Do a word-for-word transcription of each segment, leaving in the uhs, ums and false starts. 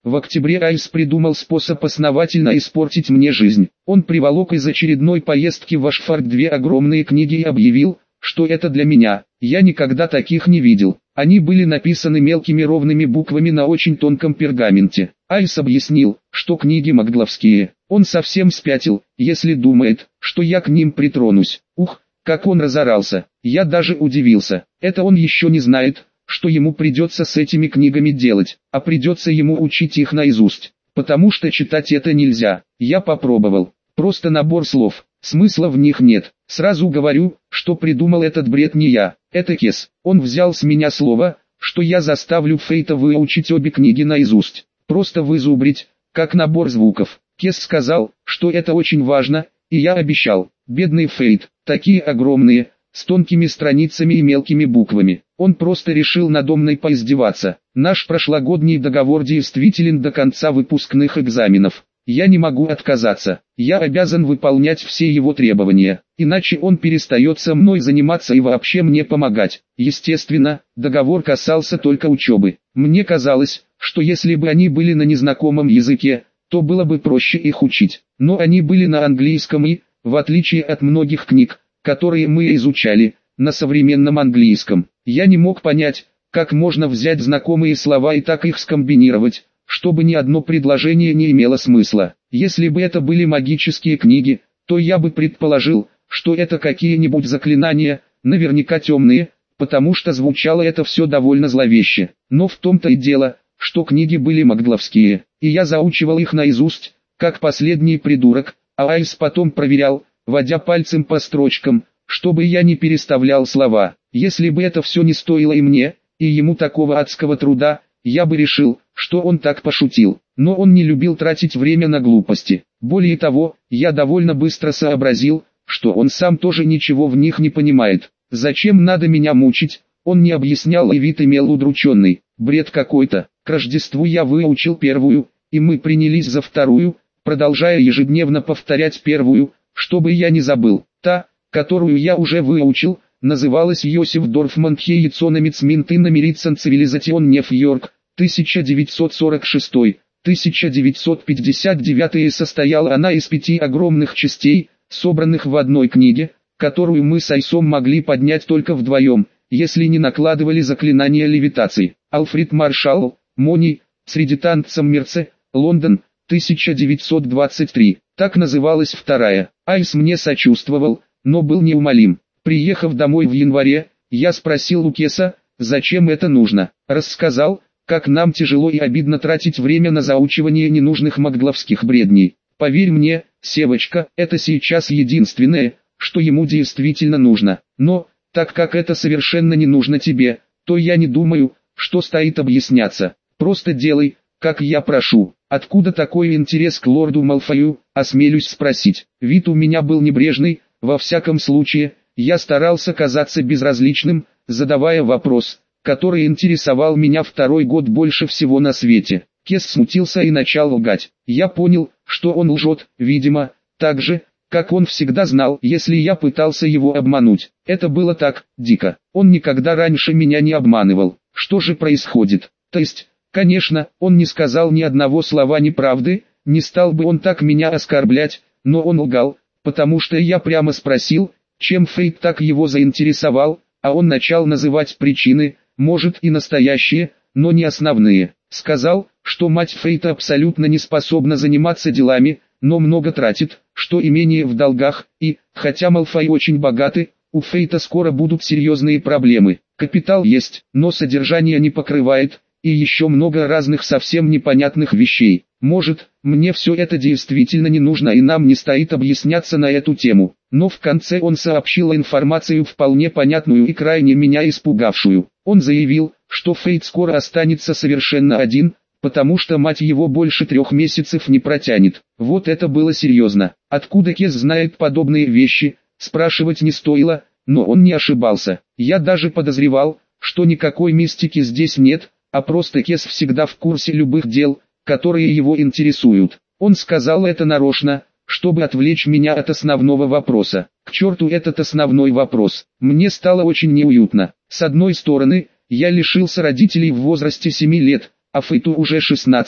В октябре Айс придумал способ основательно испортить мне жизнь. Он приволок из очередной поездки в Ашфорд две огромные книги и объявил, что это для меня. Я никогда таких не видел. Они были написаны мелкими ровными буквами на очень тонком пергаменте. Айс объяснил, что книги магловские. Он совсем спятил, если думает, что я к ним притронусь. Ух, как он разорался. Я даже удивился. Это он еще не знает, что ему придется с этими книгами делать, а придется ему учить их наизусть, потому что читать это нельзя. Я попробовал. Просто набор слов, смысла в них нет. Сразу говорю, что придумал этот бред не я, это Кес. Он взял с меня слово, что я заставлю Фейта выучить обе книги наизусть. Просто вызубрить, как набор звуков. Кес сказал, что это очень важно, и я обещал. Бедный Фейт, такие огромные, с тонкими страницами и мелкими буквами. Он просто решил надо мной поиздеваться. Наш прошлогодний договор действителен до конца выпускных экзаменов. Я не могу отказаться. Я обязан выполнять все его требования, иначе он перестает со мной заниматься и вообще мне помогать. Естественно, договор касался только учебы. Мне казалось, что если бы они были на незнакомом языке, то было бы проще их учить. Но они были на английском и, в отличие от многих книг, которые мы изучали, на современном английском. Я не мог понять, как можно взять знакомые слова и так их скомбинировать, чтобы ни одно предложение не имело смысла. Если бы это были магические книги, то я бы предположил, что это какие-нибудь заклинания, наверняка темные, потому что звучало это все довольно зловеще. Но в том-то и дело, что книги были магловские, и я заучивал их наизусть, как последний придурок, а Айс потом проверял, водя пальцем по строчкам, чтобы я не переставлял слова. Если бы это все не стоило и мне, и ему такого адского труда, я бы решил, что он так пошутил. Но он не любил тратить время на глупости. Более того, я довольно быстро сообразил, что он сам тоже ничего в них не понимает. Зачем надо меня мучить, он не объяснял, и вид имел удрученный. Бред какой-то. К Рождеству я выучил первую, и мы принялись за вторую, продолжая ежедневно повторять первую, чтобы я не забыл. Та, которую я уже выучил, называлась Йосиф Дорфман Хейцономец Минты Намерицен Цивилизацион Нью-Йорк, тысяча девятьсот сорок шестой — тысяча девятьсот пятьдесят девятый, и состояла она из пяти огромных частей, собранных в одной книге, которую мы с Айсом могли поднять только вдвоем, если не накладывали заклинания левитации. Альфред Маршалл, Мони, среди танцем Мерце, Лондон, тысяча девятьсот двадцать три. Так называлась вторая. Айс мне сочувствовал, но был неумолим. Приехав домой в январе, я спросил у Кеса, зачем это нужно. Рассказал, как нам тяжело и обидно тратить время на заучивание ненужных магловских бредней. Поверь мне, Севочка, это сейчас единственное, что ему действительно нужно. Но, так как это совершенно не нужно тебе, то я не думаю, что стоит объясняться. Просто делай, как я прошу. Откуда такой интерес к лорду Малфою, осмелюсь спросить. Вид у меня был небрежный, во всяком случае, я старался казаться безразличным, задавая вопрос, который интересовал меня второй год больше всего на свете. Кес смутился и начал лгать. Я понял, что он лжет, видимо, так же, как он всегда знал, если я пытался его обмануть. Это было так, дико. Он никогда раньше меня не обманывал. Что же происходит? То есть, конечно, он не сказал ни одного слова неправды, не стал бы он так меня оскорблять, но он лгал, потому что я прямо спросил, чем Фейт так его заинтересовал, а он начал называть причины, может и настоящие, но не основные. Сказал, что мать Фейта абсолютно не способна заниматься делами, но много тратит, что имение в долгах, и, хотя Малфой очень богаты, у Фейта скоро будут серьезные проблемы. Капитал есть, но содержание не покрывает, и еще много разных совсем непонятных вещей. Может, мне все это действительно не нужно и нам не стоит объясняться на эту тему. Но в конце он сообщил информацию вполне понятную и крайне меня испугавшую. Он заявил, что Фейт скоро останется совершенно один, потому что мать его больше трех месяцев не протянет. Вот это было серьезно. Откуда Кес знает подобные вещи, спрашивать не стоило, но он не ошибался. Я даже подозревал, что никакой мистики здесь нет, а просто Кес всегда в курсе любых дел, которые его интересуют. Он сказал это нарочно, чтобы отвлечь меня от основного вопроса. К черту этот основной вопрос. Мне стало очень неуютно. С одной стороны, я лишился родителей в возрасте семи лет, а Фейту уже шестнадцать.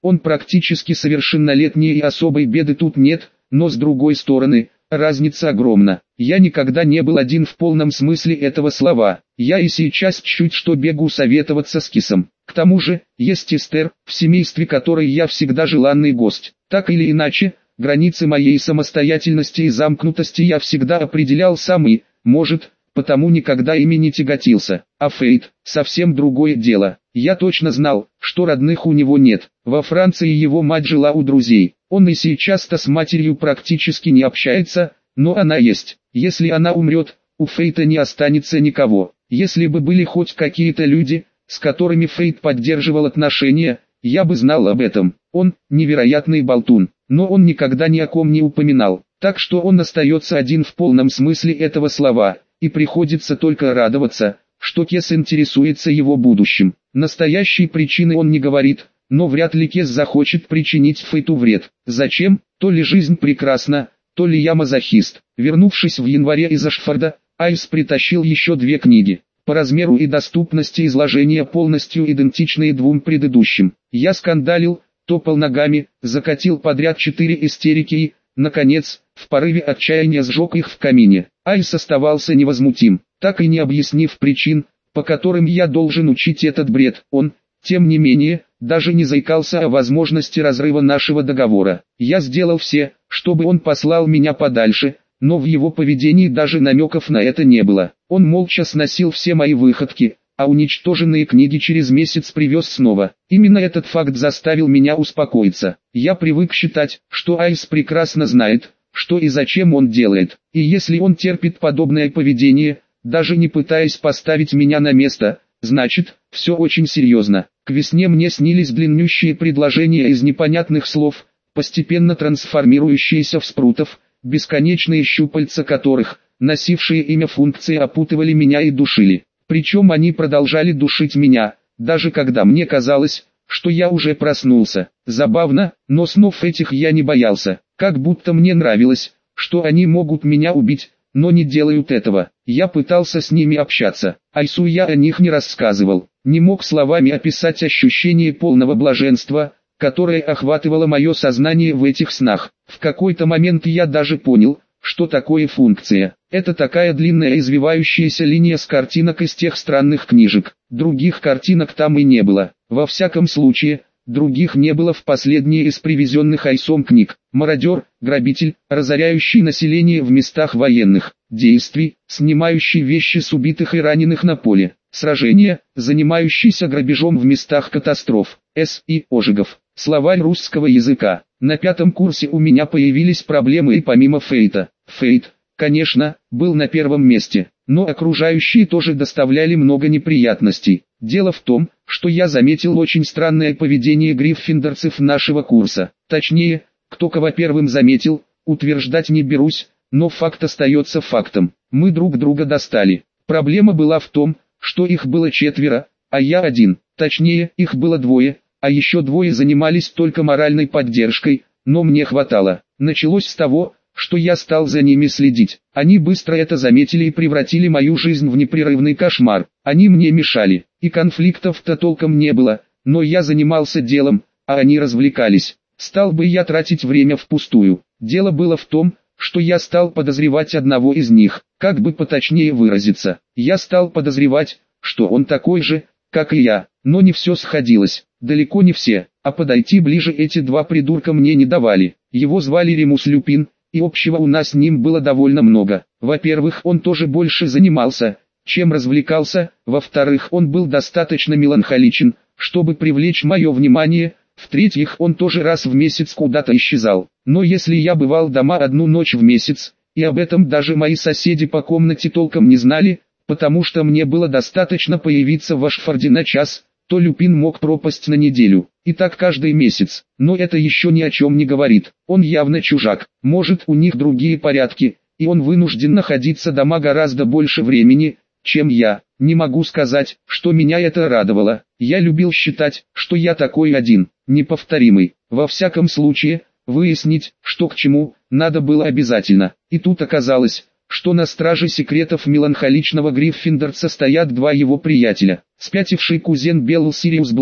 Он практически совершеннолетний и особой беды тут нет, но с другой стороны, разница огромна. Я никогда не был один в полном смысле этого слова. Я и сейчас чуть что бегу советоваться с Кисом. К тому же, есть Эстер, в семействе которой я всегда желанный гость. Так или иначе, границы моей самостоятельности и замкнутости я всегда определял сам и, может, потому никогда ими не тяготился. А Фейт – совсем другое дело. Я точно знал, что родных у него нет. Во Франции его мать жила у друзей. Он и сейчас-то с матерью практически не общается, но она есть. Если она умрет, у Фейта не останется никого. Если бы были хоть какие-то люди, с которыми Фейт поддерживал отношения, я бы знал об этом. Он – невероятный болтун, но он никогда ни о ком не упоминал. Так что он остается один в полном смысле этого слова, и приходится только радоваться, что Кес интересуется его будущим. Настоящей причины он не говорит, но вряд ли Кес захочет причинить Фейту вред. Зачем? То ли жизнь прекрасна, то ли я мазохист. Вернувшись в январе из Ашфорда, Айс притащил еще две книги. По размеру и доступности изложения полностью идентичные двум предыдущим. Я скандалил, топал ногами, закатил подряд четыре истерики и, наконец, в порыве отчаяния сжег их в камине. Айс оставался невозмутим, так и не объяснив причин, по которым я должен учить этот бред. Он, тем не менее, даже не заикался о возможности разрыва нашего договора. Я сделал все, чтобы он послал меня подальше, но в его поведении даже намеков на это не было. Он молча сносил все мои выходки, а уничтоженные книги через месяц привез снова. Именно этот факт заставил меня успокоиться. Я привык считать, что Айс прекрасно знает, что и зачем он делает. И если он терпит подобное поведение, даже не пытаясь поставить меня на место, значит, все очень серьезно. К весне мне снились длиннющие предложения из непонятных слов, постепенно трансформирующиеся в спрутов, бесконечные щупальца которых, носившие имя функции, опутывали меня и душили. Причем они продолжали душить меня, даже когда мне казалось, что я уже проснулся. Забавно, но снов этих я не боялся, как будто мне нравилось, что они могут меня убить, но не делают этого. Я пытался с ними общаться, Айсу я о них не рассказывал, не мог словами описать ощущение полного блаженства, которое охватывало мое сознание в этих снах. В какой-то момент я даже понял, что такое функция. Это такая длинная извивающаяся линия с картинок из тех странных книжек. Других картинок там и не было. Во всяком случае, других не было в последней из привезенных Айсом книг. Мародер, грабитель, разоряющий население в местах военных действий, снимающий вещи с убитых и раненых на поле. Сражения, занимающийся грабежом в местах катастроф. С. И. Ожегов. Словарь русского языка. На пятом курсе у меня появились проблемы и помимо Фейта. Фейт, конечно, был на первом месте, но окружающие тоже доставляли много неприятностей. Дело в том, что я заметил очень странное поведение гриффиндорцев нашего курса. Точнее, кто кого первым заметил, утверждать не берусь, но факт остается фактом. Мы друг друга достали. Проблема была в том, что их было четверо, а я один. Точнее, их было двое, а еще двое занимались только моральной поддержкой, но мне хватало. Началось с того, что я стал за ними следить. Они быстро это заметили и превратили мою жизнь в непрерывный кошмар. Они мне мешали, и конфликтов-то толком не было, но я занимался делом, а они развлекались. Стал бы я тратить время впустую. Дело было в том, что я стал подозревать одного из них, как бы поточнее выразиться. Я стал подозревать, что он такой же, как и я, но не все сходилось. Далеко не все, а подойти ближе эти два придурка мне не давали. Его звали Ремус Люпин, и общего у нас с ним было довольно много. Во-первых, он тоже больше занимался, чем развлекался, во-вторых, он был достаточно меланхоличен, чтобы привлечь мое внимание, в-третьих, он тоже раз в месяц куда-то исчезал. Но если я бывал дома одну ночь в месяц, и об этом даже мои соседи по комнате толком не знали, потому что мне было достаточно появиться в Ашфорде на час, то Люпин мог пропасть на неделю, и так каждый месяц. Но это еще ни о чем не говорит, он явно чужак, может у них другие порядки, и он вынужден находиться дома гораздо больше времени, чем я. Не могу сказать, что меня это радовало, я любил считать, что я такой один, неповторимый. Во всяком случае, выяснить, что к чему, надо было обязательно, и тут оказалось, что на страже секретов меланхоличного гриффиндорца стоят два его приятеля. Спятивший кузен Белл Сириус Блэк,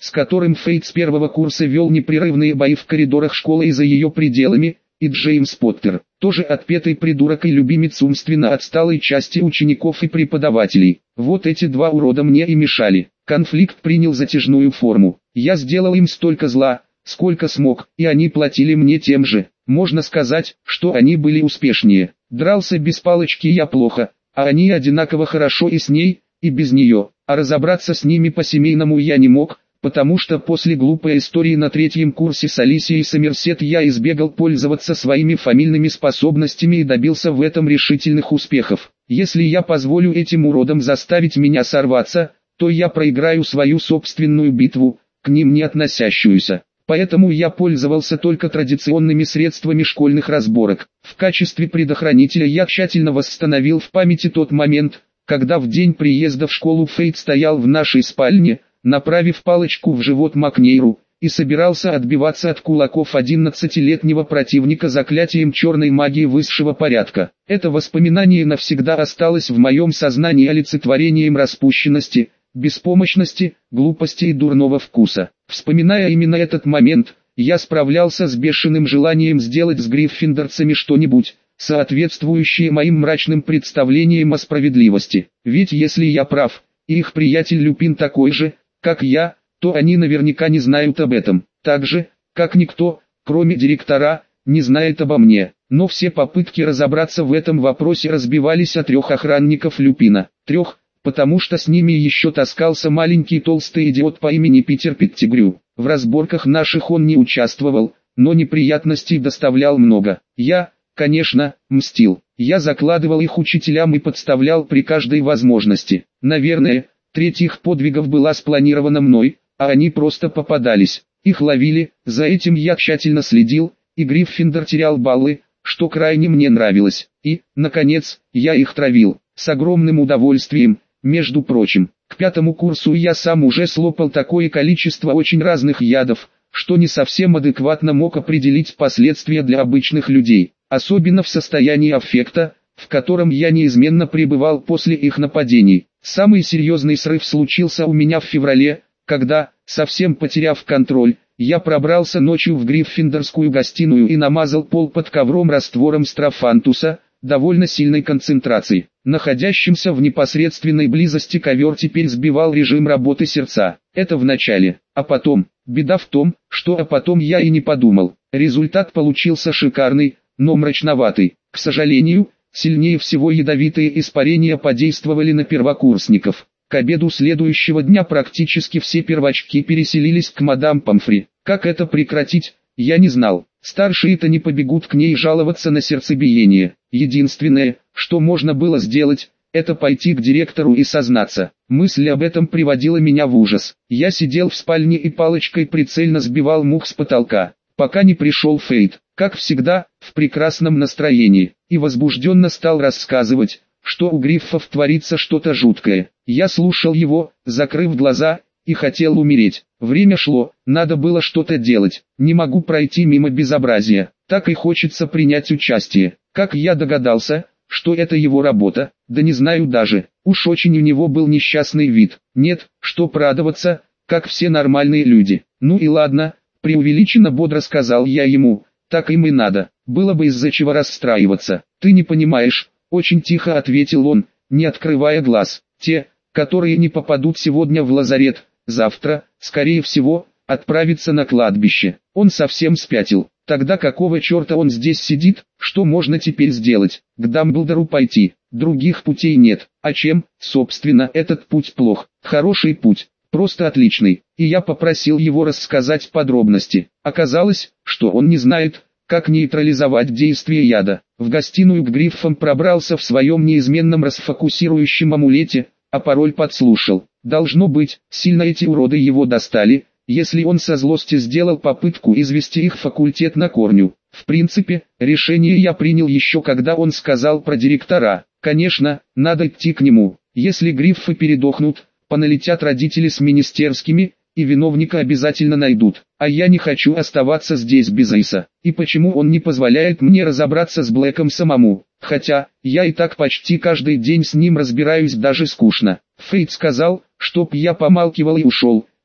с которым Фейт с первого курса вел непрерывные бои в коридорах школы и за ее пределами, и Джеймс Поттер, тоже отпетый придурок и любимец умственно отсталой части учеников и преподавателей. Вот эти два урода мне и мешали. Конфликт принял затяжную форму. Я сделал им столько зла, сколько смог, и они платили мне тем же. Можно сказать, что они были успешнее. Дрался без палочки я плохо, а они одинаково хорошо и с ней, и без нее. А разобраться с ними по-семейному я не мог, потому что после глупой истории на третьем курсе с Алисией Сомерсет я избегал пользоваться своими фамильными способностями и добился в этом решительных успехов. Если я позволю этим уродам заставить меня сорваться, то я проиграю свою собственную битву, к ним не относящуюся. Поэтому я пользовался только традиционными средствами школьных разборок. В качестве предохранителя я тщательно восстановил в памяти тот момент, когда в день приезда в школу Фейт стоял в нашей спальне, направив палочку в живот Макнейру, и собирался отбиваться от кулаков одиннадцатилетнего противника заклятием черной магии высшего порядка. Это воспоминание навсегда осталось в моем сознании олицетворением распущенности, беспомощности, глупости и дурного вкуса. Вспоминая именно этот момент, я справлялся с бешеным желанием сделать с гриффиндорцами что-нибудь, соответствующее моим мрачным представлениям о справедливости. Ведь если я прав, и их приятель Люпин такой же, как я, то они наверняка не знают об этом. Так же, как никто, кроме директора, не знает обо мне. Но все попытки разобраться в этом вопросе разбивались о трех охранников Люпина. Трех, потому что с ними еще таскался маленький толстый идиот по имени Питер Петтигрю. В разборках наших он не участвовал, но неприятностей доставлял много. Я, конечно, мстил. Я закладывал их учителям и подставлял при каждой возможности. Наверное, треть их подвигов была спланирована мной, а они просто попадались. Их ловили, за этим я тщательно следил, и Гриффиндор терял баллы, что крайне мне нравилось. И, наконец, я их травил, с огромным удовольствием, между прочим. К пятому курсу я сам уже слопал такое количество очень разных ядов, что не совсем адекватно мог определить последствия для обычных людей, особенно в состоянии аффекта, в котором я неизменно пребывал после их нападений. Самый серьезный срыв случился у меня в феврале, когда, совсем потеряв контроль, я пробрался ночью в гриффиндорскую гостиную и намазал пол под ковром раствором строфантуса, довольно сильной концентрации. Находящимся в непосредственной близости ковер теперь сбивал режим работы сердца. Это в начале, а потом, беда в том, что а потом я и не подумал. Результат получился шикарный, но мрачноватый. К сожалению, сильнее всего ядовитые испарения подействовали на первокурсников. К обеду следующего дня практически все первочки переселились к мадам Помфри. Как это прекратить, я не знал. Старшие-то не побегут к ней жаловаться на сердцебиение. Единственное, что можно было сделать, это пойти к директору и сознаться. Мысль об этом приводила меня в ужас. Я сидел в спальне и палочкой прицельно сбивал мух с потолка, пока не пришел Фейт, как всегда, в прекрасном настроении, и возбужденно стал рассказывать, что у Гриффов творится что-то жуткое. Я слушал его, закрыв глаза, и хотел умереть. Время шло, надо было что-то делать. Не могу пройти мимо безобразия. Так и хочется принять участие. Как я догадался, что это его работа, да не знаю даже. Уж очень у него был несчастный вид. Нет, что радоваться, как все нормальные люди. Ну и ладно, преувеличенно бодро сказал я ему. Так им и надо. Было бы из-за чего расстраиваться. Ты не понимаешь, очень тихо ответил он, не открывая глаз. Те, которые не попадут сегодня в лазарет, завтра, скорее всего, отправятся на кладбище. Он совсем спятил. Тогда какого черта он здесь сидит? Что можно теперь сделать? К Дамблдору пойти. Других путей нет. А чем, собственно, этот путь плох? Хороший путь. Просто отличный. И я попросил его рассказать подробности. Оказалось, что он не знает, как нейтрализовать действие яда. В гостиную к Гриффам пробрался в своем неизменном расфокусирующем амулете, а пароль подслушал. Должно быть, сильно эти уроды его достали, если он со злости сделал попытку извести их факультет на корню. В принципе, решение я принял еще когда он сказал про директора. Конечно, надо идти к нему. Если Гриффы передохнут, поналетят родители с министерскими, и виновника обязательно найдут. А я не хочу оставаться здесь без Иса. И почему он не позволяет мне разобраться с Блэком самому? Хотя, я и так почти каждый день с ним разбираюсь, даже скучно. Фейт сказал, чтоб я помалкивал и ушел,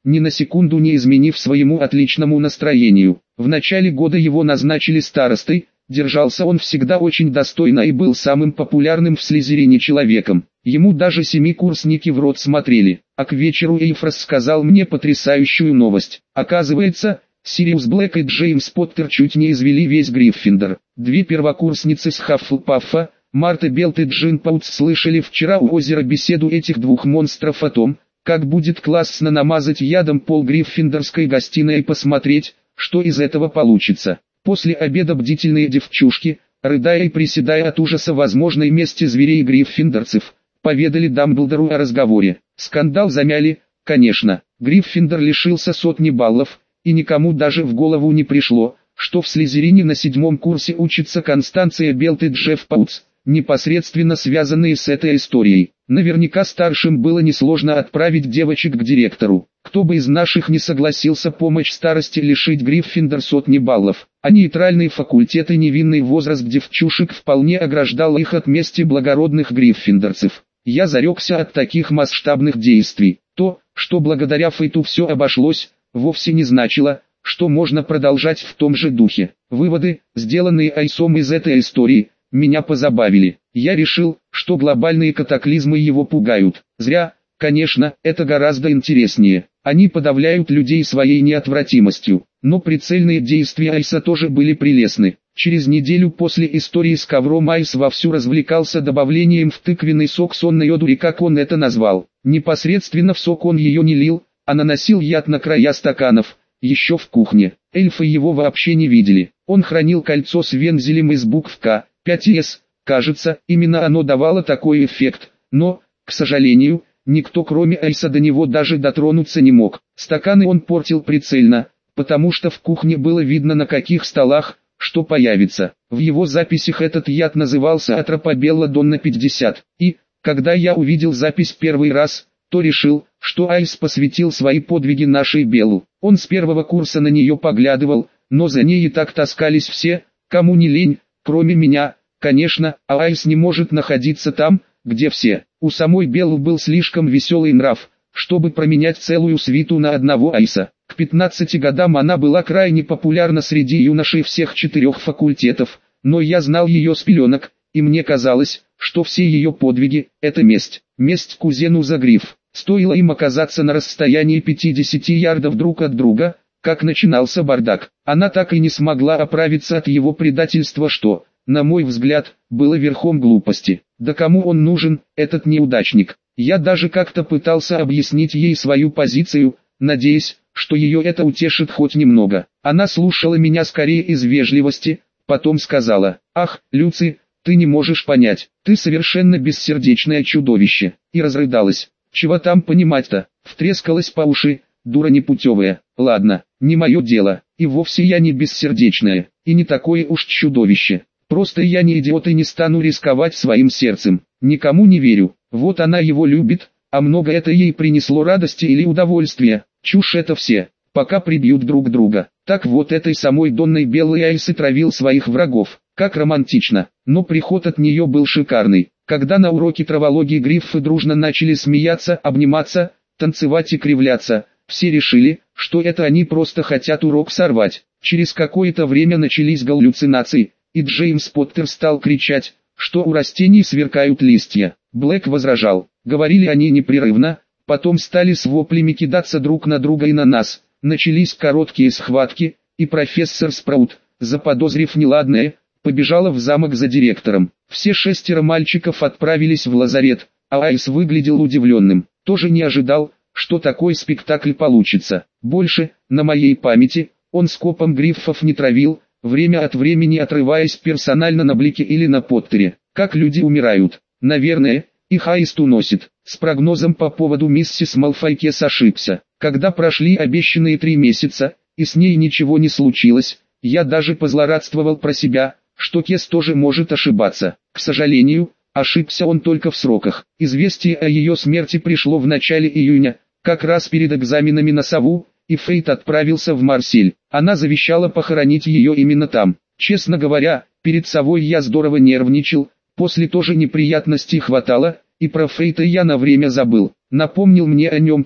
ни на секунду не изменив своему отличному настроению. В начале года его назначили старостой, держался он всегда очень достойно и был самым популярным в Слизерине человеком. Ему даже семикурсники в рот смотрели. А к вечеру Эйфрос сказал мне потрясающую новость. Оказывается, Сириус Блэк и Джеймс Поттер чуть не извели весь Гриффиндор. Две первокурсницы с Хаффлпаффа, Марта Белт и Джин Паутс, слышали вчера у озера беседу этих двух монстров о том, как будет классно намазать ядом пол гриффиндорской гостиной и посмотреть, что из этого получится. После обеда бдительные девчушки, рыдая и приседая от ужаса возможной мести зверей гриффиндорцев, поведали Дамблдору о разговоре. Скандал замяли, конечно. Гриффиндор лишился сотни баллов, и никому даже в голову не пришло, что в Слизерине на седьмом курсе учится Констанция Белт и Джефф Паутс, непосредственно связанные с этой историей. Наверняка старшим было несложно отправить девочек к директору. Кто бы из наших не согласился помочь старости лишить Гриффиндор сотни баллов, а нейтральный факультет и невинный возраст девчушек вполне ограждал их от мести благородных гриффиндорцев. Я зарекся от таких масштабных действий. То, что благодаря Фейту все обошлось, вовсе не значило, что можно продолжать в том же духе. Выводы, сделанные Айсом из этой истории, меня позабавили. Я решил, что глобальные катаклизмы его пугают. Зря, конечно, это гораздо интереснее. Они подавляют людей своей неотвратимостью. Но прицельные действия Айса тоже были прелестны. Через неделю после истории с ковром Айс вовсю развлекался добавлением в тыквенный сок сонной одури, как он это назвал. Непосредственно в сок он ее не лил, а наносил яд на края стаканов, еще в кухне. Эльфы его вообще не видели. Он хранил кольцо с вензелем из букв К, пять эс, кажется, именно оно давало такой эффект, но, к сожалению, никто кроме Айса до него даже дотронуться не мог. Стаканы он портил прицельно, потому что в кухне было видно, на каких столах что появится. В его записях этот яд назывался Атропобелла Донна пятьдесят, и, когда я увидел запись первый раз, то решил, что Айс посвятил свои подвиги нашей Беллу. Он с первого курса на нее поглядывал, но за ней и так таскались все, кому не лень, кроме меня, конечно, а Айс не может находиться там, где все. У самой Беллы был слишком веселый нрав, чтобы променять целую свиту на одного Айса. К пятнадцати годам она была крайне популярна среди юношей всех четырех факультетов, но я знал ее с пеленок, и мне казалось, что все ее подвиги – это месть. Месть кузену за гриф. Стоило им оказаться на расстоянии пятидесяти ярдов друг от друга, как начинался бардак. Она так и не смогла оправиться от его предательства, что, на мой взгляд, было верхом глупости. Да кому он нужен, этот неудачник? Я даже как-то пытался объяснить ей свою позицию, надеясь, что ее это утешит хоть немного. Она слушала меня скорее из вежливости, потом сказала: «Ах, Люци, ты не можешь понять, ты совершенно бессердечное чудовище», и разрыдалась. Чего там понимать-то, втрескалась по уши, дура непутевая. Ладно, не мое дело, и вовсе я не бессердечная, и не такое уж чудовище. Просто я не идиот и не стану рисковать своим сердцем, никому не верю. Вот она его любит, а много это ей принесло радости или удовольствия. Чушь это все, пока прибьют друг друга. Так вот этой самой Донной Беллой Айс и травил своих врагов. Как романтично, но приход от нее был шикарный. Когда на уроке травологии гриффы дружно начали смеяться, обниматься, танцевать и кривляться, все решили, что это они просто хотят урок сорвать. Через какое-то время начались галлюцинации, и Джеймс Поттер стал кричать, что у растений сверкают листья. Блэк возражал, говорили они непрерывно, потом стали с воплями кидаться друг на друга и на нас. Начались короткие схватки, и профессор Спраут, заподозрив неладное, побежала в замок за директором. Все шестеро мальчиков отправились в лазарет, а Айс выглядел удивленным. Тоже не ожидал, что такой спектакль получится. Больше, на моей памяти, он скопом гриффов не травил, время от времени отрываясь персонально на Блике или на Поттере. Как люди умирают. Наверное, их Аист уносит. С прогнозом по поводу миссис Малфойкес ошибся. Когда прошли обещанные три месяца, и с ней ничего не случилось, я даже позлорадствовал про себя, что Кес тоже может ошибаться. К сожалению, ошибся он только в сроках. Известие о ее смерти пришло в начале июня, как раз перед экзаменами на Сову, и Фейт отправился в Марсель. Она завещала похоронить ее именно там. Честно говоря, перед Совой я здорово нервничал, после тоже неприятностей хватало, и про Фейта я на время забыл. Напомнил мне о нем Кес,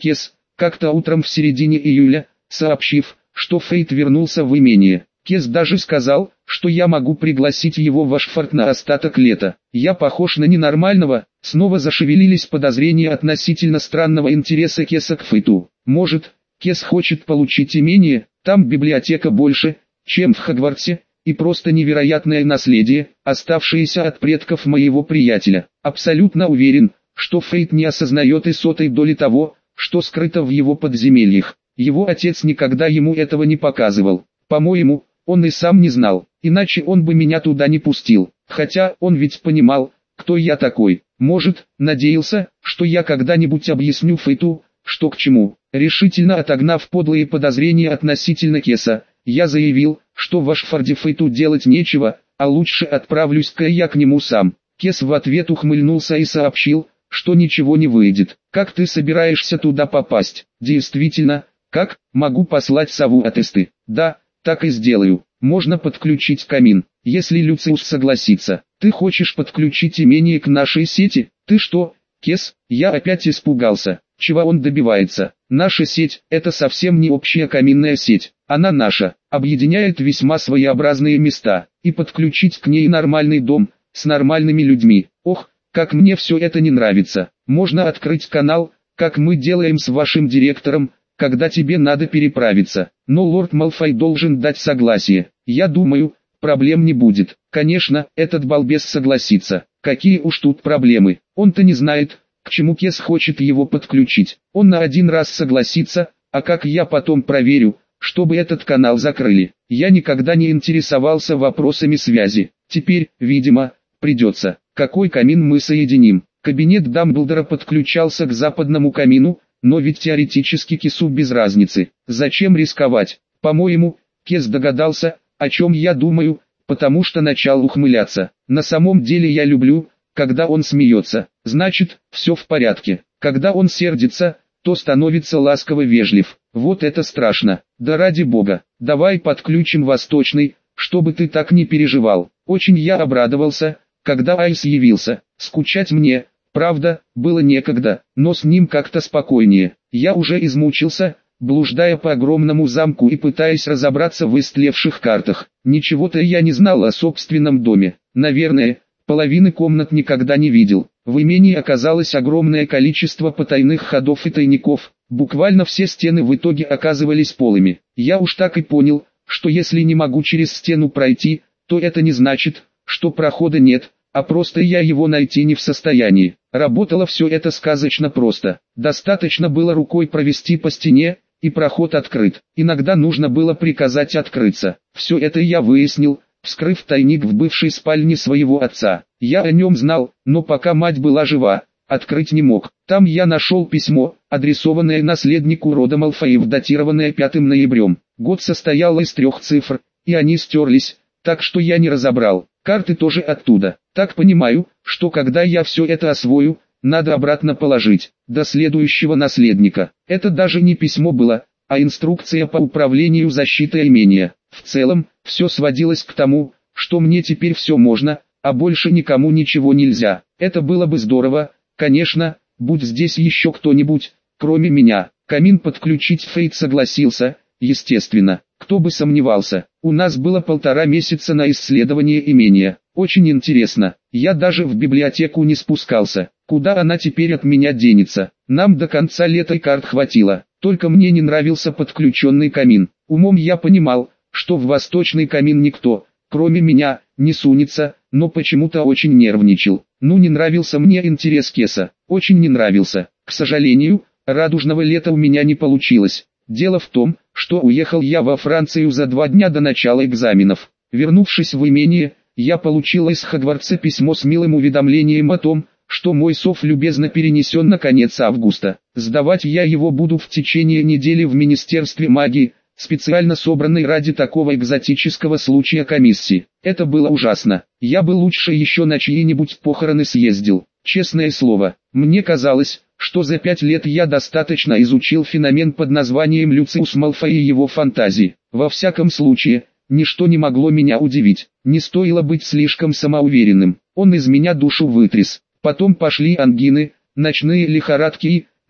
как-то утром в середине июля, сообщив, что Фейт вернулся в имение. Кес даже сказал, что я могу пригласить его в Ашфорд на остаток лета. Я похож на ненормального, снова зашевелились подозрения относительно странного интереса Кеса к Фейту. Может, Кес хочет получить имение, там библиотека больше, чем в Хогвартсе, и просто невероятное наследие, оставшееся от предков моего приятеля. Абсолютно уверен, что Фейт не осознает и сотой доли того, что скрыто в его подземельях. Его отец никогда ему этого не показывал. По-моему, он и сам не знал, иначе он бы меня туда не пустил. Хотя он ведь понимал, кто я такой. Может, надеялся, что я когда-нибудь объясню Фейту, что к чему. Решительно отогнав подлые подозрения относительно Кеса, я заявил, что в Ашфорде Фейту делать нечего, а лучше отправлюсь-ка я к нему сам. Кес в ответ ухмыльнулся и сообщил, что ничего не выйдет. Как ты собираешься туда попасть? Действительно, как? Могу послать сову attesты. Да, так и сделаю. Можно подключить камин, если Люциус согласится. Ты хочешь подключить имение к нашей сети? Ты что, Кес? Я опять испугался. Чего он добивается? Наша сеть – это совсем не общая каминная сеть. Она наша, объединяет весьма своеобразные места. И подключить к ней нормальный дом, с нормальными людьми. Ох, как мне все это не нравится. Можно открыть канал, как мы делаем с вашим директором, когда тебе надо переправиться. Но лорд Малфой должен дать согласие. Я думаю, проблем не будет. Конечно, этот балбес согласится. Какие уж тут проблемы. Он-то не знает, к чему Кес хочет его подключить. Он на один раз согласится, а как я потом проверю, чтобы этот канал закрыли. Я никогда не интересовался вопросами связи. Теперь, видимо, придется. Какой камин мы соединим? Кабинет Дамблдора подключался к западному камину, но ведь теоретически Кесу без разницы. Зачем рисковать? По-моему, Кес догадался, о чем я думаю, потому что начал ухмыляться. На самом деле я люблю, когда он смеется. Значит, все в порядке. Когда он сердится, то становится ласково вежлив. Вот это страшно. Да ради бога, давай подключим восточный, чтобы ты так не переживал. Очень я обрадовался, когда Айс явился. Скучать мне, правда, было некогда, но с ним как-то спокойнее. Я уже измучился, блуждая по огромному замку и пытаясь разобраться в истлевших картах. Ничего-то я не знал о собственном доме. Наверное, половины комнат никогда не видел. В имении оказалось огромное количество потайных ходов и тайников. Буквально все стены в итоге оказывались полыми. Я уж так и понял, что если не могу через стену пройти, то это не значит, что прохода нет, а просто я его найти не в состоянии. Работало все это сказочно просто. Достаточно было рукой провести по стене, и проход открыт. Иногда нужно было приказать открыться. Все это я выяснил, вскрыв тайник в бывшей спальне своего отца. Я о нем знал, но пока мать была жива, открыть не мог. Там я нашел письмо, адресованное наследнику рода Малфоев, датированное пятым ноябрем. Год состоял из трех цифр, и они стерлись, так что я не разобрал. Карты тоже оттуда. Так понимаю, что когда я все это освою, надо обратно положить, до следующего наследника. Это даже не письмо было, а инструкция по управлению защитой имения. В целом, все сводилось к тому, что мне теперь все можно, а больше никому ничего нельзя. Это было бы здорово, конечно, будь здесь еще кто-нибудь, кроме меня. Камин подключить Фейт согласился, естественно. Кто бы сомневался. У нас было полтора месяца на исследование имения. Очень интересно. Я даже в библиотеку не спускался. Куда она теперь от меня денется? Нам до конца лета и карт хватило. Только мне не нравился подключенный камин. Умом я понимал, что в восточный камин никто, кроме меня, не сунется, но почему-то очень нервничал. Ну не нравился мне интерес Кеса. Очень не нравился. К сожалению, радужного лета у меня не получилось. Дело в том, что уехал я во Францию за два дня до начала экзаменов. Вернувшись в имение, я получил из Хогвартса письмо с милым уведомлением о том, что мой сов любезно перенесен на конец августа. Сдавать я его буду в течение недели в Министерстве магии, специально собранной ради такого экзотического случая комиссии. Это было ужасно. Я бы лучше еще на чьи-нибудь похороны съездил. Честное слово, мне казалось, что за пять лет я достаточно изучил феномен под названием Люциус Малфой и его фантазии. Во всяком случае, ничто не могло меня удивить. Не стоило быть слишком самоуверенным. Он из меня душу вытряс. Потом пошли ангины, ночные лихорадки и,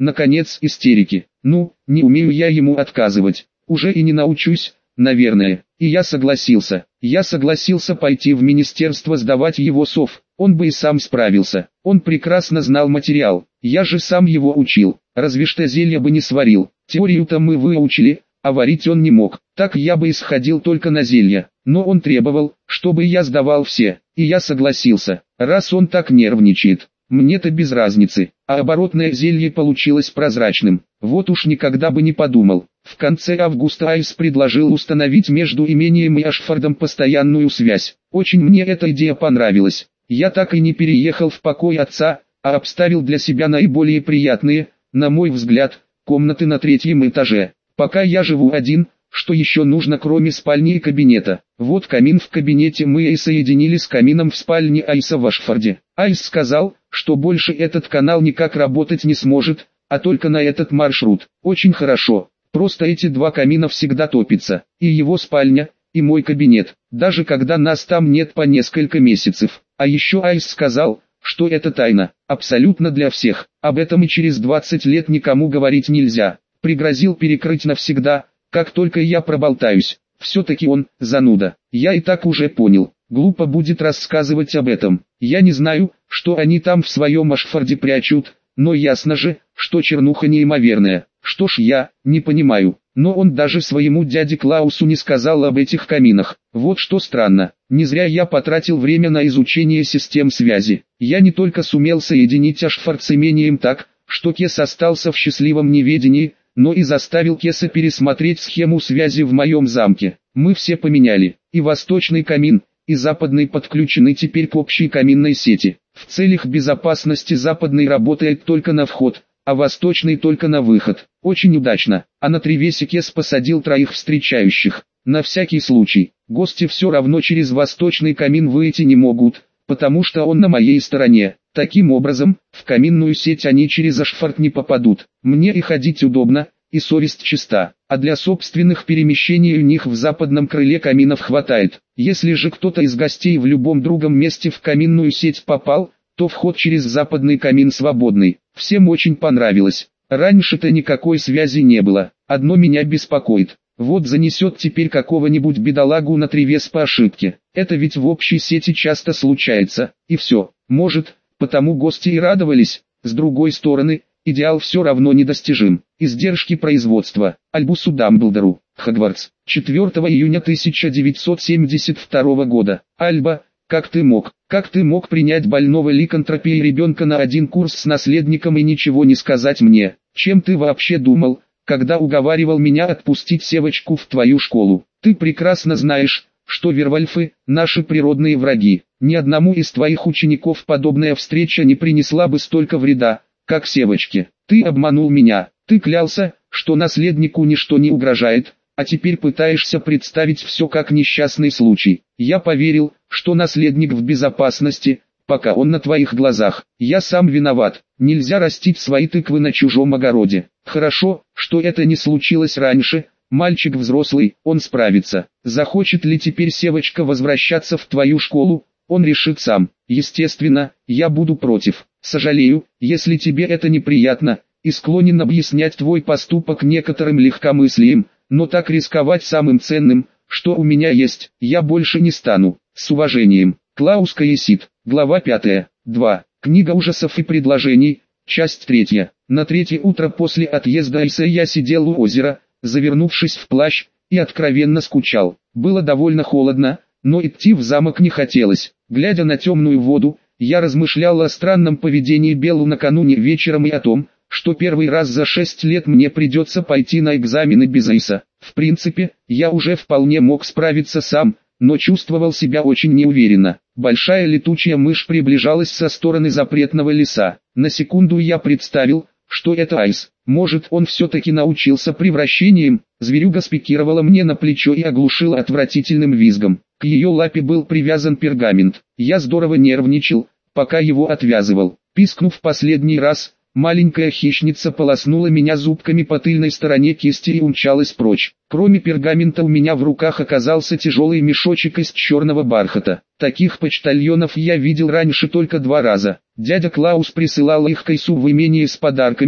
наконец, истерики. Ну, не умею я ему отказывать. Уже и не научусь, наверное. И я согласился. Я согласился пойти в министерство сдавать его сов. Он бы и сам справился. Он прекрасно знал материал. Я же сам его учил. Разве что зелья бы не сварил. Теорию-то мы выучили, а варить он не мог. Так я бы исходил только на зелья. Но он требовал, чтобы я сдавал все. И я согласился. Раз он так нервничает, мне-то без разницы. А оборотное зелье получилось прозрачным. Вот уж никогда бы не подумал. В конце августа Айс предложил установить между имением и Ашфордом постоянную связь. Очень мне эта идея понравилась. Я так и не переехал в покой отца, а обставил для себя наиболее приятные, на мой взгляд, комнаты на третьем этаже. Пока я живу один, что еще нужно кроме спальни и кабинета? Вот камин в кабинете мы и соединили с камином в спальне Айса в Ашфорде. Айс сказал, что больше этот канал никак работать не сможет, а только на этот маршрут. Очень хорошо. Просто эти два камина всегда топятся. И его спальня, и мой кабинет. Даже когда нас там нет по несколько месяцев. А еще Айс сказал, что это тайна. Абсолютно для всех. Об этом и через двадцать лет никому говорить нельзя. Пригрозил перекрыть навсегда, как только я проболтаюсь. Все-таки он, зануда. Я и так уже понял. Глупо будет рассказывать об этом. Я не знаю, что они там в своем Ашфорде прячут, но ясно же, что чернуха неимоверная. Что ж, я не понимаю. Но он даже своему дяде Клаусу не сказал об этих каминах. Вот что странно. Не зря я потратил время на изучение систем связи. Я не только сумел соединить Ашфорд с имением так, что Кес остался в счастливом неведении, но и заставил Кеса пересмотреть схему связи в моем замке. Мы все поменяли. И восточный камин, и западный подключены теперь к общей каминной сети. В целях безопасности западный работает только на вход, а восточный только на выход. Очень удачно. А на Тревесе Кес посадил троих встречающих. На всякий случай. Гости все равно через восточный камин выйти не могут, потому что он на моей стороне. Таким образом, в каминную сеть они через Ашфорд не попадут. Мне и ходить удобно, и совесть чиста. А для собственных перемещений у них в западном крыле каминов хватает. Если же кто-то из гостей в любом другом месте в каминную сеть попал, то вход через западный камин свободный. Всем очень понравилось. Раньше-то никакой связи не было. Одно меня беспокоит. Вот занесет теперь какого-нибудь бедолагу на Тревес по ошибке. Это ведь в общей сети часто случается. И все. Может, потому гости и радовались. С другой стороны, идеал все равно недостижим. Издержки производства. Альбусу Дамблдору. Хогвартс. четвёртого июня тысяча девятьсот семьдесят второго года. Альба, как ты мог? Как ты мог принять больного ликантропией ребенка на один курс с наследником и ничего не сказать мне? Чем ты вообще думал, когда уговаривал меня отпустить Севочку в твою школу? Ты прекрасно знаешь, что вервольфы – наши природные враги. Ни одному из твоих учеников подобная встреча не принесла бы столько вреда, как Севочке. Ты обманул меня. Ты клялся, что наследнику ничто не угрожает, а теперь пытаешься представить все как несчастный случай. Я поверил, что наследник в безопасности, пока он на твоих глазах. Я сам виноват. Нельзя растить свои тыквы на чужом огороде. Хорошо, что это не случилось раньше. Мальчик взрослый, он справится. Захочет ли теперь Севочка возвращаться в твою школу, он решит сам. Естественно, я буду против. Сожалею, если тебе это неприятно, и склонен объяснять твой поступок некоторым легкомыслием, но так рисковать самым ценным, что у меня есть, я больше не стану. С уважением, Клаус Каесид. Глава пятая. два. Книга ужасов и предложений. Часть третья. На третье утро после отъезда Айса я сидел у озера, завернувшись в плащ, и откровенно скучал. Было довольно холодно, но идти в замок не хотелось. Глядя на темную воду, я размышлял о странном поведении Беллу накануне вечером и о том, что первый раз за шесть лет мне придется пойти на экзамены без Айса. В принципе, я уже вполне мог справиться сам, но чувствовал себя очень неуверенно. Большая летучая мышь приближалась со стороны запретного леса. На секунду я представил, что это Айс. Может, он все-таки научился превращениям. Зверюга спикировала мне на плечо и оглушила отвратительным визгом. К ее лапе был привязан пергамент. Я здорово нервничал, пока его отвязывал. Пискнув последний раз, маленькая хищница полоснула меня зубками по тыльной стороне кисти и умчалась прочь. Кроме пергамента у меня в руках оказался тяжелый мешочек из черного бархата. Таких почтальонов я видел раньше только два раза. Дядя Клаус присылал их к Айсу в имение с подарками,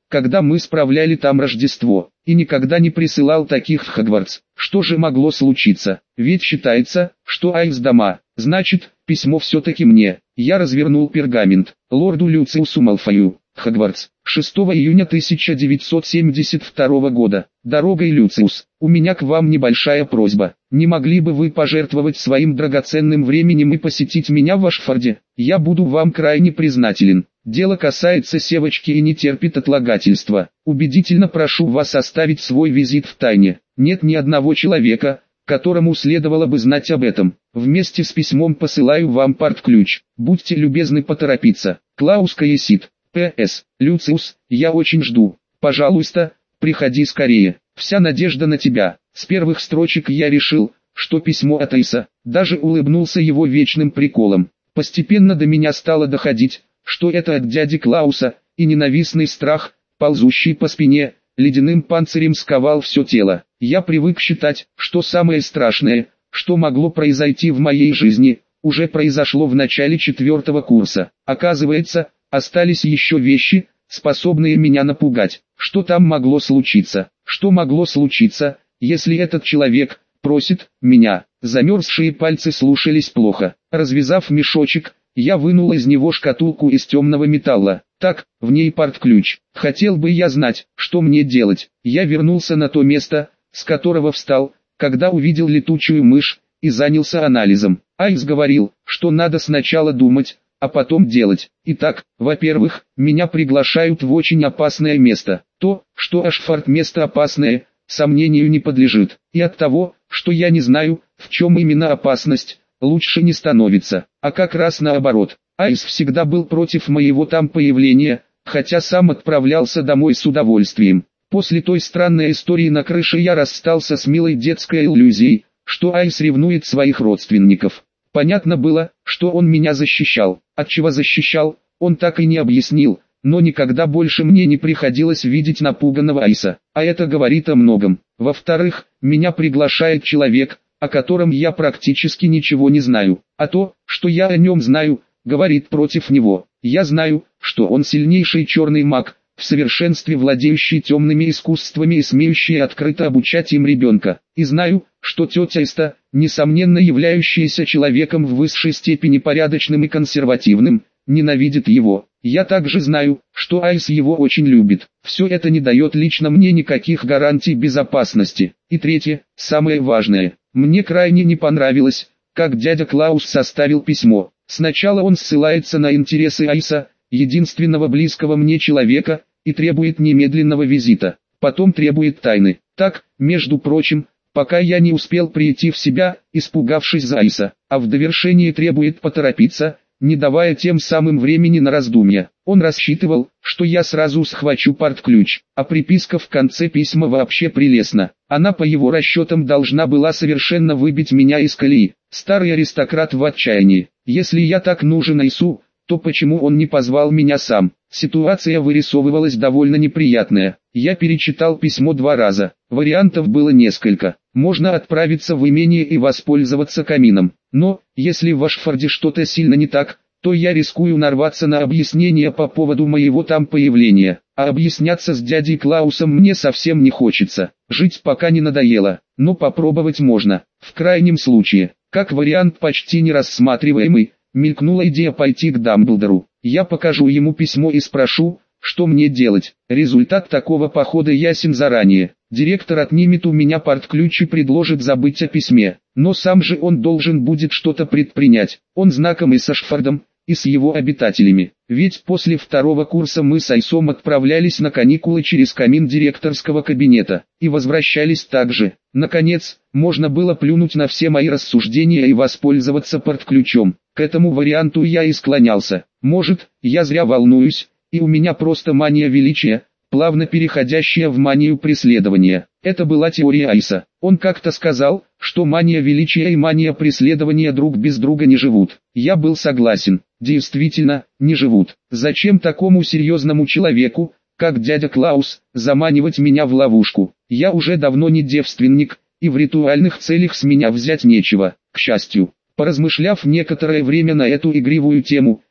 когда мы справляли там Рождество, и никогда не присылал таких в Хогвартс. Что же могло случиться? Ведь считается, что Айс дома, значит, письмо все-таки мне. Я развернул пергамент. Лорду Люциусу Малфою, Хогвартс, шестого июня тысяча девятьсот семьдесят второго года. Дорогой Люциус, у меня к вам небольшая просьба. Не могли бы вы пожертвовать своим драгоценным временем и посетить меня в Ашфорде? Я буду вам крайне признателен. Дело касается Севочки и не терпит отлагательства. Убедительно прошу вас оставить свой визит в тайне. Нет ни одного человека, которому следовало бы знать об этом. Вместе с письмом посылаю вам партключ. Будьте любезны поторопиться. Клаус Каесит. П С. Люциус, я очень жду. Пожалуйста, приходи скорее. Вся надежда на тебя. С первых строчек я решил, что письмо от Айса. Даже улыбнулся его вечным приколом. Постепенно до меня стало доходить, что это от дяди Клауса, и ненавистный страх, ползущий по спине, ледяным панцирем сковал все тело. Я привык считать, что самое страшное, что могло произойти в моей жизни, уже произошло в начале четвертого курса. Оказывается, остались еще вещи, способные меня напугать. Что там могло случиться? Что могло случиться, если этот человек просит меня? Замерзшие пальцы слушались плохо. Развязав мешочек, я вынул из него шкатулку из темного металла. Так, в ней партключ. Хотел бы я знать, что мне делать. Я вернулся на то место, с которого встал, когда увидел летучую мышь, и занялся анализом. Айс говорил, что надо сначала думать, а потом делать. Итак, во-первых, меня приглашают в очень опасное место. То, что Ашфорд место опасное, сомнению не подлежит. И от того, что я не знаю, в чем именно опасность, лучше не становится. А как раз наоборот. Айс всегда был против моего там появления, хотя сам отправлялся домой с удовольствием. После той странной истории на крыше я расстался с милой детской иллюзией, что Айс ревнует своих родственников. Понятно было, что он меня защищал. От чего защищал, он так и не объяснил, но никогда больше мне не приходилось видеть напуганного Айса. А это говорит о многом. Во-вторых, меня приглашает человек, о котором я практически ничего не знаю. А то, что я о нем знаю, говорит против него. Я знаю, что он сильнейший черный маг, в совершенстве владеющий темными искусствами и смеющий открыто обучать им ребенка. И знаю, что тетя Эста, несомненно являющаяся человеком в высшей степени порядочным и консервативным, ненавидит его. Я также знаю, что Айс его очень любит. Все это не дает лично мне никаких гарантий безопасности. И третье, самое важное, мне крайне не понравилось, как дядя Клаус составил письмо. Сначала он ссылается на интересы Айса, единственного близкого мне человека, и требует немедленного визита. Потом требует тайны. Так, между прочим, пока я не успел прийти в себя, испугавшись за Айса, а в довершение требует поторопиться, не давая тем самым времени на раздумья. Он рассчитывал, что я сразу схвачу партключ, а приписка в конце письма вообще прелестна. Она по его расчетам должна была совершенно выбить меня из колеи. Старый аристократ в отчаянии. Если я так нужен Айсу, то почему он не позвал меня сам? Ситуация вырисовывалась довольно неприятная. Я перечитал письмо два раза. Вариантов было несколько. Можно отправиться в имение и воспользоваться камином. Но, если в Ашфорде что-то сильно не так, то я рискую нарваться на объяснение по поводу моего там появления. А объясняться с дядей Клаусом мне совсем не хочется. Жить пока не надоело, но попробовать можно. В крайнем случае, как вариант почти не рассматриваемый, мелькнула идея пойти к Дамблдору. Я покажу ему письмо и спрошу, что мне делать. Результат такого похода ясен заранее. Директор отнимет у меня партключ и предложит забыть о письме. Но сам же он должен будет что-то предпринять. Он знаком и с Ашфордом, и с его обитателями. Ведь после второго курса мы с Айсом отправлялись на каникулы через камин директорского кабинета. И возвращались так же. Наконец, можно было плюнуть на все мои рассуждения и воспользоваться партключом. К этому варианту я и склонялся. Может, я зря волнуюсь, и у меня просто мания величия, плавно переходящая в манию преследования. Это была теория Айса. Он как-то сказал, что мания величия и мания преследования друг без друга не живут. Я был согласен. Действительно, не живут. Зачем такому серьезному человеку, как дядя Клаус, заманивать меня в ловушку? Я уже давно не девственник, и в ритуальных целях с меня взять нечего. К счастью, поразмышляв некоторое время на эту игривую тему,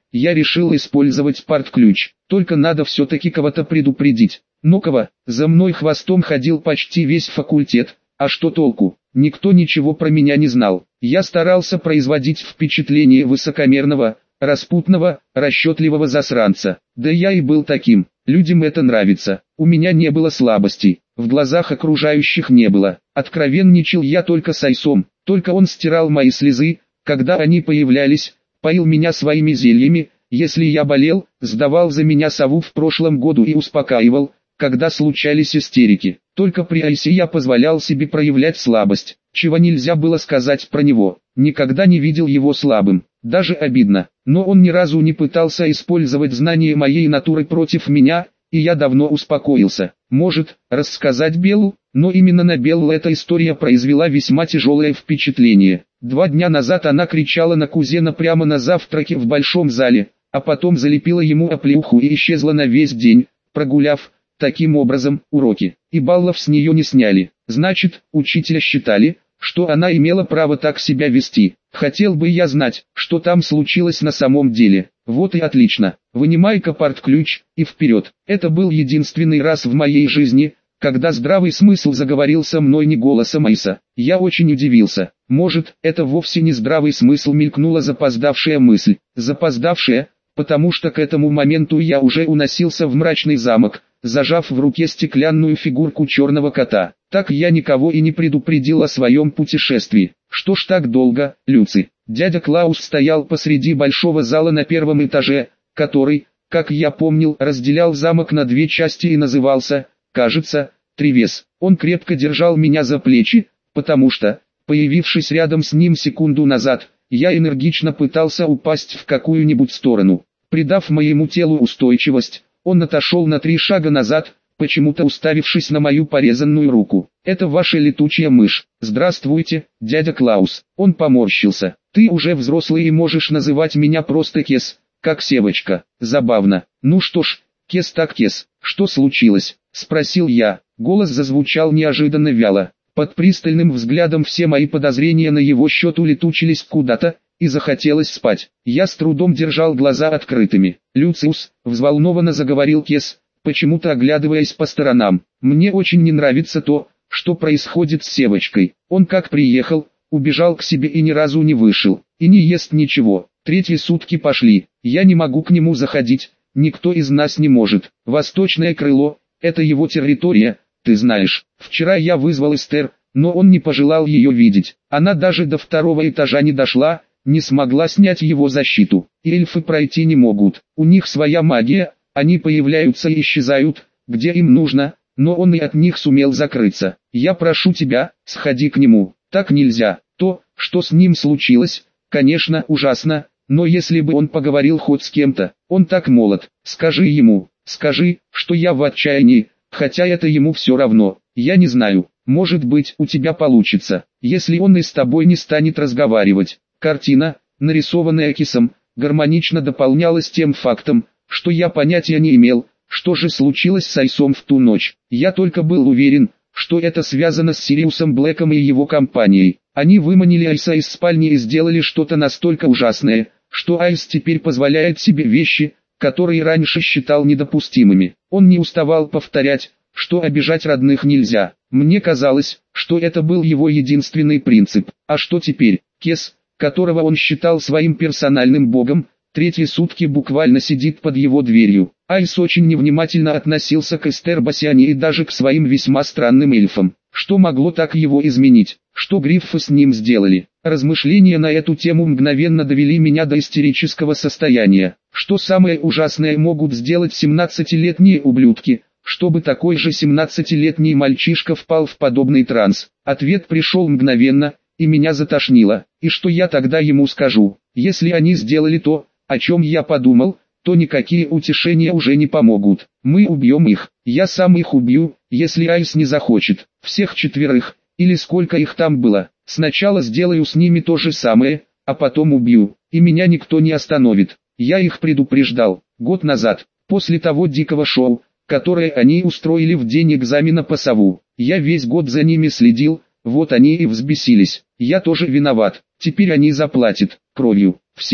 я решил использовать парт-ключ. Только надо все-таки кого-то предупредить. Но кого? За мной хвостом ходил почти весь факультет. А что толку? Никто ничего про меня не знал. Я старался производить впечатление высокомерного, распутного, расчетливого засранца. Да я и был таким. Людям это нравится. У меня не было слабостей. В глазах окружающих не было. Откровенничал я только с Айсом. Только он стирал мои слезы, когда они появлялись, поил меня своими зельями. Если я болел, сдавал за меня сову в прошлом году и успокаивал, когда случались истерики. Только при Айсе я позволял себе проявлять слабость, чего нельзя было сказать про него. Никогда не видел его слабым, даже обидно. Но он ни разу не пытался использовать знания моей натуры против меня, и я давно успокоился. Может, рассказать Беллу? Но именно на Беллу эта история произвела весьма тяжелое впечатление. Два дня назад она кричала на кузена прямо на завтраке в большом зале, а потом залепила ему оплеуху и исчезла на весь день, прогуляв, таким образом, уроки. И баллов с нее не сняли. Значит, учителя считали, что она имела право так себя вести. Хотел бы я знать, что там случилось на самом деле. Вот и отлично. Вынимай-ка парт-ключ, и вперед. Это был единственный раз в моей жизни, когда здравый смысл заговорил со мной не голосом Айса. Я очень удивился. Может, это вовсе не здравый смысл, мелькнула запоздавшая мысль. Запоздавшая, потому что к этому моменту я уже уносился в мрачный замок, зажав в руке стеклянную фигурку черного кота. Так я никого и не предупредил о своем путешествии. Что ж так долго, Люци? Дядя Клаус стоял посреди большого зала на первом этаже, который, как я помнил, разделял замок на две части и назывался, кажется, Тревес. Он крепко держал меня за плечи, потому что, появившись рядом с ним секунду назад, я энергично пытался упасть в какую-нибудь сторону. Придав моему телу устойчивость, он отошел на три шага назад, почему-то уставившись на мою порезанную руку. «Это ваша летучая мышь. Здравствуйте, дядя Клаус». Он поморщился. «Ты уже взрослый и можешь называть меня просто Кес, как Севочка». Забавно. «Ну что ж, Кес так Кес. Что случилось?» — спросил я. Голос зазвучал неожиданно вяло. Под пристальным взглядом все мои подозрения на его счет улетучились куда-то, и захотелось спать. Я с трудом держал глаза открытыми. «Люциус», — взволнованно заговорил Кес, почему-то оглядываясь по сторонам. «Мне очень не нравится то, что происходит с Севочкой. Он как приехал, убежал к себе и ни разу не вышел, и не ест ничего. Третьи сутки пошли, я не могу к нему заходить, никто из нас не может. Восточное крыло — это его территория, ты знаешь. Вчера я вызвал Эстер, но он не пожелал ее видеть. Она даже до второго этажа не дошла, не смогла снять его защиту. И эльфы пройти не могут, у них своя магия, они появляются и исчезают, где им нужно, но он и от них сумел закрыться. Я прошу тебя, сходи к нему». «Так нельзя. То, что с ним случилось, конечно, ужасно, но если бы он поговорил хоть с кем-то, он так молод, скажи ему, скажи, что я в отчаянии, хотя это ему все равно. Я не знаю, может быть, у тебя получится, если он и с тобой не станет разговаривать». Картина, нарисованная Кисом, гармонично дополнялась тем фактом, что я понятия не имел, что же случилось с Айсом в ту ночь. Я только был уверен, что это связано с Сириусом Блэком и его компанией. Они выманили Айса из спальни и сделали что-то настолько ужасное, что Айс теперь позволяет себе вещи, которые раньше считал недопустимыми. Он не уставал повторять, что обижать родных нельзя. Мне казалось, что это был его единственный принцип. А что теперь? Кес, которого он считал своим персональным богом, третьи сутки буквально сидит под его дверью. Айс очень невнимательно относился к Эстер Басиане и даже к своим весьма странным эльфам. Что могло так его изменить? Что гриффы с ним сделали? Размышления на эту тему мгновенно довели меня до истерического состояния. Что самое ужасное могут сделать семнадцатилетние ублюдки, чтобы такой же семнадцатилетний мальчишка впал в подобный транс? Ответ пришел мгновенно, и меня затошнило. И что я тогда ему скажу? Если они сделали то, о чем я подумал, то никакие утешения уже не помогут. Мы убьем их, я сам их убью, если Айс не захочет. Всех четверых, или сколько их там было. Сначала сделаю с ними то же самое, а потом убью, и меня никто не остановит. Я их предупреждал, год назад, после того дикого шоу, которое они устроили в день экзамена по сову. Я весь год за ними следил, вот они и взбесились. Я тоже виноват, теперь они заплатят, кровью, всей.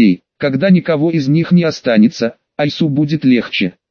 Когда никого из них не останется, Айсу будет легче.